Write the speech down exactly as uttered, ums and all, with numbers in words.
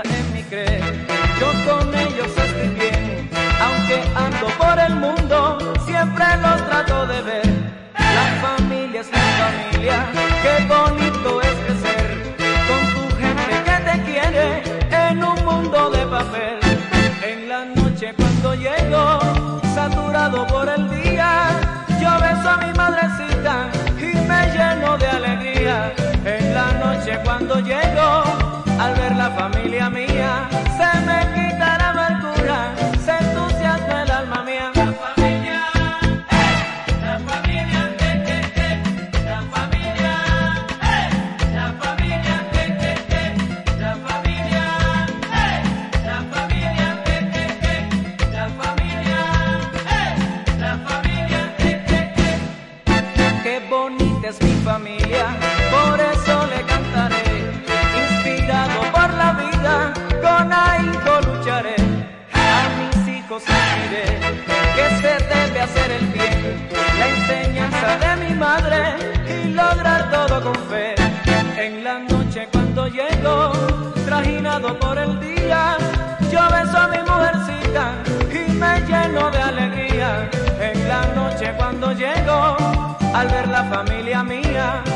en mi creer. Yo con ellos estoy bien, aunque ando por el mundo, siempre los trato de ver. La familia es mi familia, qué bonito es crecer con tu gente que te quiere en un mundo de papel. En la noche cuando llego, saturado por el día, yo beso a mi madrecita y me lleno de alegría. En la noche cuando llego, al ver la familia mía, se me quita la amargura, se entusiasma el alma mía. La familia, eh, la familia, eh, eh, eh, la familia, eh, la familia, eh, eh, eh, la familia, eh, la familia, eh, eh, eh, la familia, eh, la familia, eh, eh, eh. Qué bonita es mi familia, por eso le cantaré. Inspirado por la vida, con ahínco lucharé. A mis hijos diré que se debe hacer el bien, la enseñanza de mi madre y lograr todo con fe. En la noche cuando llego, trajinado por el día, yo beso a mi mujercita y me lleno de alegría. En la noche cuando llego, al ver la familia mía,